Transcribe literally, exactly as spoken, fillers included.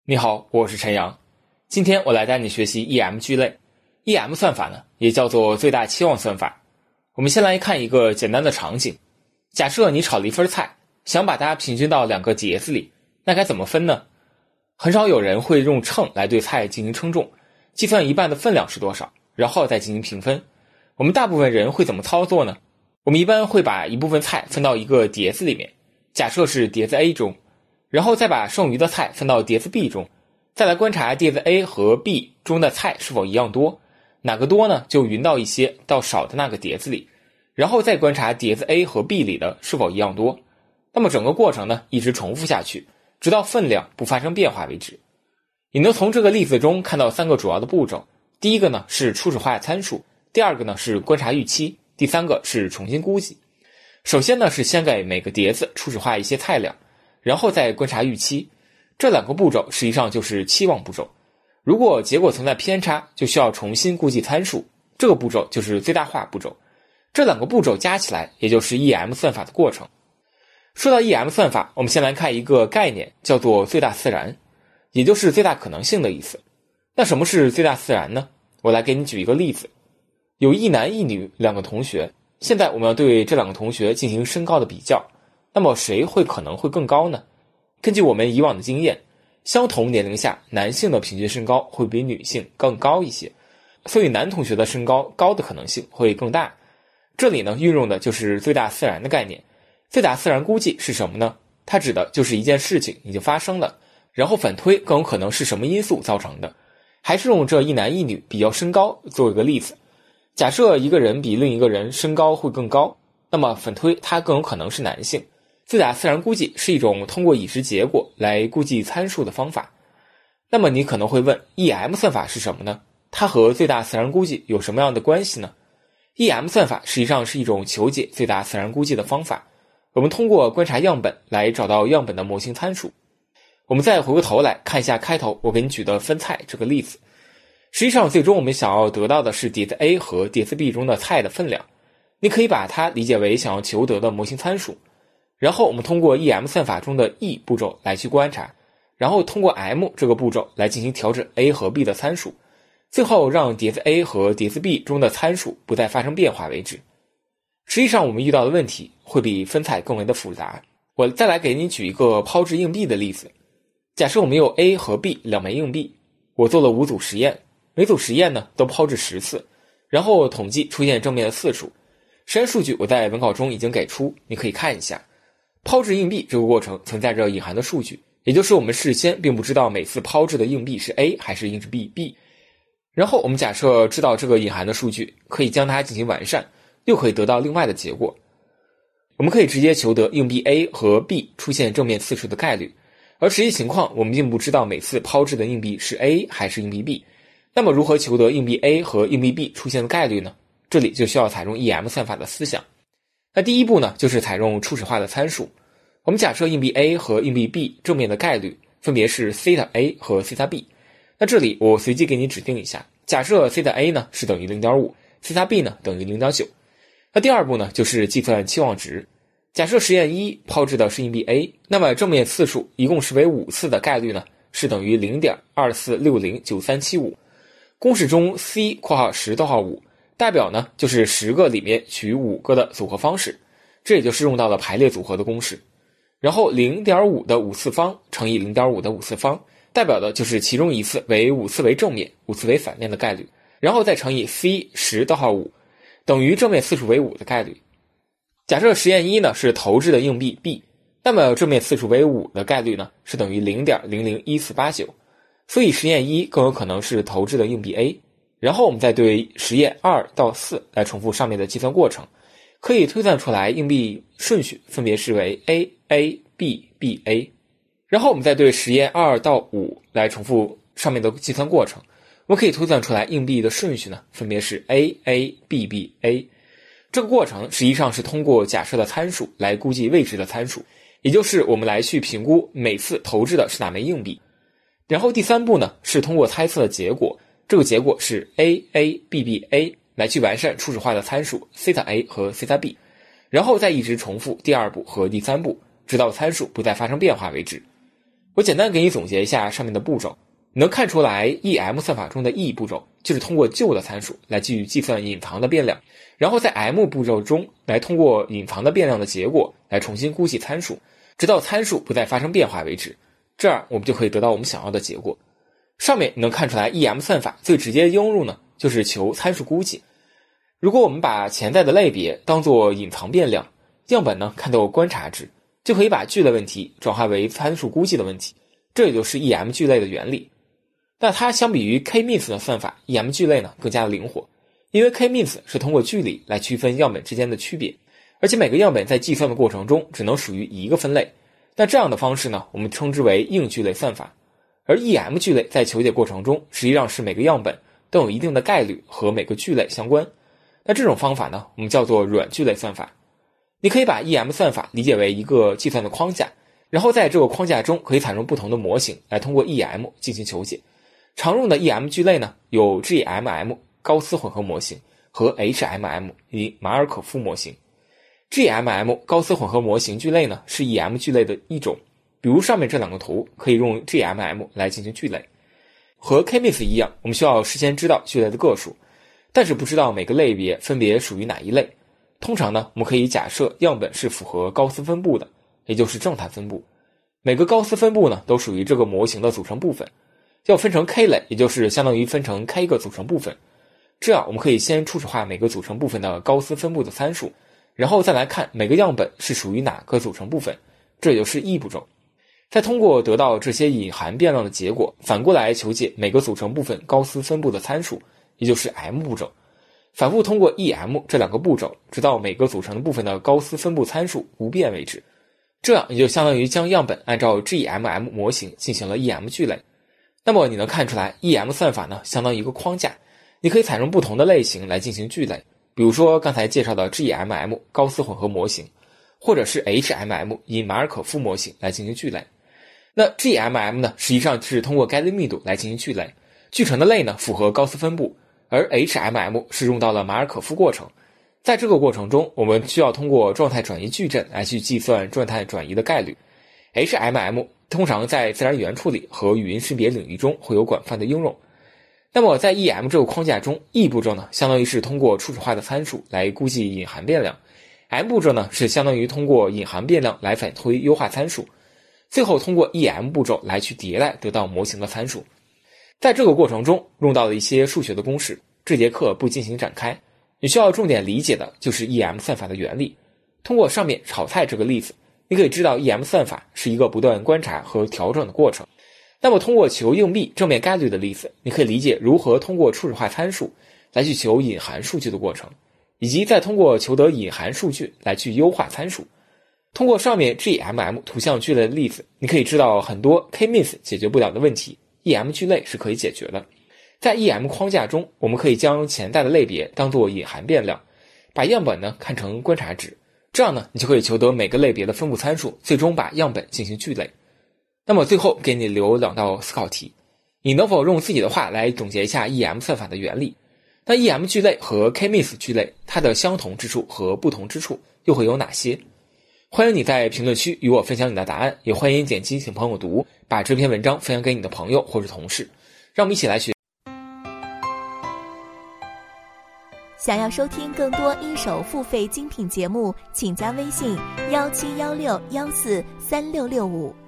你好，我是陈阳。今天我来带你学习 E M 聚类。E M 算法呢，也叫做最大期望算法。我们先来看一个简单的场景。假设你炒了一份菜，想把它平均到两个碟子里，那该怎么分呢？很少有人会用秤来对菜进行称重，计算一半的分量是多少，然后再进行平分。我们大部分人会怎么操作呢？我们一般会把一部分菜分到一个碟子里面，假设是碟子 A 中，然后再把剩余的菜分到碟子 B 中，再来观察碟子 A 和 B 中的菜是否一样多，哪个多呢，就匀到一些到少的那个碟子里，然后再观察碟子 A 和 B 里的是否一样多。那么整个过程呢，一直重复下去，直到分量不发生变化为止。你能从这个例子中看到三个主要的步骤，第一个呢是初始化参数，第二个呢是观察预期，第三个是重新估计。首先呢是先给每个碟子初始化一些菜量，然后再观察预期。这两个步骤实际上就是期望步骤。如果结果存在偏差，就需要重新估计参数，这个步骤就是最大化步骤。这两个步骤加起来，也就是 E M 算法的过程。说到 E M 算法，我们先来看一个概念，叫做最大自然，也就是最大可能性的意思。那什么是最大自然呢？我来给你举一个例子。有一男一女两个同学，现在我们要对这两个同学进行身高的比较，那么谁会可能会更高呢？根据我们以往的经验，相同年龄下男性的平均身高会比女性更高一些，所以男同学的身高高的可能性会更大。这里呢运用的就是最大自然的概念。最大自然估计是什么呢？它指的就是一件事情已经发生了，然后反推更有可能是什么因素造成的。还是用这一男一女比较身高做一个例子。假设一个人比另一个人身高会更高，那么反推他更有可能是男性。最大自然估计是一种通过已知结果来估计参数的方法。那么你可能会问， E M 算法是什么呢？它和最大自然估计有什么样的关系呢？ E M 算法实际上是一种求解最大自然估计的方法。我们通过观察样本来找到样本的模型参数。我们再回过头来看一下开头我给你举的分菜这个例子。实际上最终我们想要得到的是碟子 A 和碟子 B 中的菜的分量，你可以把它理解为想要求得的模型参数。然后我们通过 E M 算法中的 E 步骤来去观察，然后通过 M 这个步骤来进行调整 A 和 B 的参数，最后让碟子 A 和碟子 B 中的参数不再发生变化为止。实际上我们遇到的问题会比分菜更为的复杂。我再来给你举一个抛掷硬币的例子。假设我们有 A 和 B 两枚硬币，我做了五组实验，每组实验呢都抛掷十次，然后统计出现正面的次数。实验数据我在文稿中已经给出，你可以看一下。抛掷硬币这个过程存在着隐含的数据，也就是我们事先并不知道每次抛掷的硬币是 A 还是硬币 B。 然后我们假设知道这个隐含的数据，可以将它进行完善，又可以得到另外的结果。我们可以直接求得硬币 A 和 B 出现正面次数的概率，而实际情况我们并不知道每次抛掷的硬币是 A 还是硬币 B。 那么如何求得硬币 A 和硬币 B 出现的概率呢？这里就需要采用 E M 算法的思想。那第一步呢，就是采用初始化的参数。我们假设硬币 A 和硬币 B 正面的概率分别是 θ A 和 θ B。 那这里我随机给你指定一下，假设 θ A 呢是等于 零点五， θ B 呢等于 零点九。 那第二步呢就是计算期望值。假设实验一抛掷的是硬币 A， 那么正面次数一共是为五次的概率呢是等于 零点二四六零九三七五。 公式中 C 括号十逗号五代表呢就是十个里面取五个的组合方式，这也就是用到了排列组合的公式。然后 零点五 的五次方乘以 零点五 的五次方，代表的就是其中一次为五次为正面，五次为反面的概率，然后再乘以 C 十逗号五等于正面次数为五的概率。假设实验一呢是投掷的硬币 B， 那么正面次数为五的概率呢是等于 零点零零一四八九， 所以实验一更有可能是投掷的硬币 A。然后我们再对实验二到四来重复上面的计算过程，可以推算出来硬币顺序分别是为 A A B B A。 然后我们再对实验二到五来重复上面的计算过程，我们可以推算出来硬币的顺序呢分别是 A A B B A。 这个过程实际上是通过假设的参数来估计未知的参数，也就是我们来去评估每次投掷的是哪枚硬币。然后第三步呢是通过猜测的结果，这个结果是 A A B B A 来去完善初始化的参数 θ A 和 θ B， 然后再一直重复第二步和第三步，直到参数不再发生变化为止。 我简单给你总结一下上面的步骤，你能看出来 E M 算法中的 E 步骤就是通过旧的参数来去计算隐藏的变量，然后在 M 步骤中来通过隐藏的变量的结果来重新估计参数，直到参数不再发生变化为止，这样我们就可以得到我们想要的结果。上面你能看出来 E M 算法最直接的应用呢，就是求参数估计。如果我们把潜在的类别当作隐藏变量，样本呢看作观察值，就可以把聚类问题转化为参数估计的问题，这也就是 E M 聚类的原理。那它相比于 K-means 的算法， E M 聚类呢更加的灵活，因为 K-means 是通过距离来区分样本之间的区别，而且每个样本在计算的过程中只能属于一个分类，那这样的方式呢我们称之为硬聚类算法。而 E M 聚类在求解过程中实际上是每个样本都有一定的概率和每个聚类相关，那这种方法呢我们叫做软聚类算法。你可以把 E M 算法理解为一个计算的框架，然后在这个框架中可以采用不同的模型来通过 E M 进行求解。常用的 E M 聚类呢有 G M M 高斯混合模型和 H M M 以马尔可夫模型。 G M M 高斯混合模型聚类呢是 E M 聚类的一种，比如上面这两个图可以用 G M M 来进行聚类。和 K-means 一样，我们需要事先知道聚类的个数，但是不知道每个类别分别属于哪一类。通常呢我们可以假设样本是符合高斯分布的，也就是正态分布，每个高斯分布呢都属于这个模型的组成部分，要分成 K 类，也就是相当于分成 K 个组成部分。这样我们可以先初始化每个组成部分的高斯分布的参数，然后再来看每个样本是属于哪个组成部分，这也就是 E 步骤。再通过得到这些隐含变量的结果，反过来求解每个组成部分高斯分布的参数，也就是 M 步骤。反复通过 E M 这两个步骤，直到每个组成部分的高斯分布参数不变为止。这样也就相当于将样本按照 G M M 模型进行了 E M 聚类。那么你能看出来 E M 算法呢相当于一个框架，你可以采用不同的类型来进行聚类，比如说刚才介绍的 G M M 高斯混合模型，或者是 H M M 以马尔可夫模型来进行聚类。那 G M M 呢实际上是通过概率密度来进行聚类，聚成的类呢符合高斯分布，而 H M M 是用到了马尔可夫过程。在这个过程中，我们需要通过状态转移矩阵来去计算状态转移的概率。 H M M 通常在自然语言处理和语音识别领域中会有广泛的应用。那么在 E M 这个框架中， E 步骤呢相当于是通过初始化的参数来估计隐含变量， M 步骤呢是相当于通过隐含变量来反推优化参数，最后通过 E M 步骤来去迭代得到模型的参数。在这个过程中用到了一些数学的公式，这节课不进行展开，你需要重点理解的就是 E M 算法的原理。通过上面炒菜这个例子，你可以知道 E M 算法是一个不断观察和调整的过程。那么通过求硬币正面概率的例子，你可以理解如何通过初始化参数来去求隐含数据的过程，以及再通过求得隐含数据来去优化参数。通过上面 G M M 图像聚类的例子，你可以知道很多 K-means 解决不了的问题 E M 聚类是可以解决的。在 E M 框架中，我们可以将潜在的类别当作隐含变量，把样本呢看成观察值，这样呢你就可以求得每个类别的分布参数，最终把样本进行聚类。那么最后给你留两道思考题，你能否用自己的话来总结一下 E M 算法的原理？那 E M 聚类和 K-means 聚类它的相同之处和不同之处又会有哪些？欢迎你在评论区与我分享你的答案，也欢迎点击请朋友读，把这篇文章分享给你的朋友或者同事，让我们一起来学。 想要收听更多一手付费精品节目，请加微信幺七幺六幺四三六六五。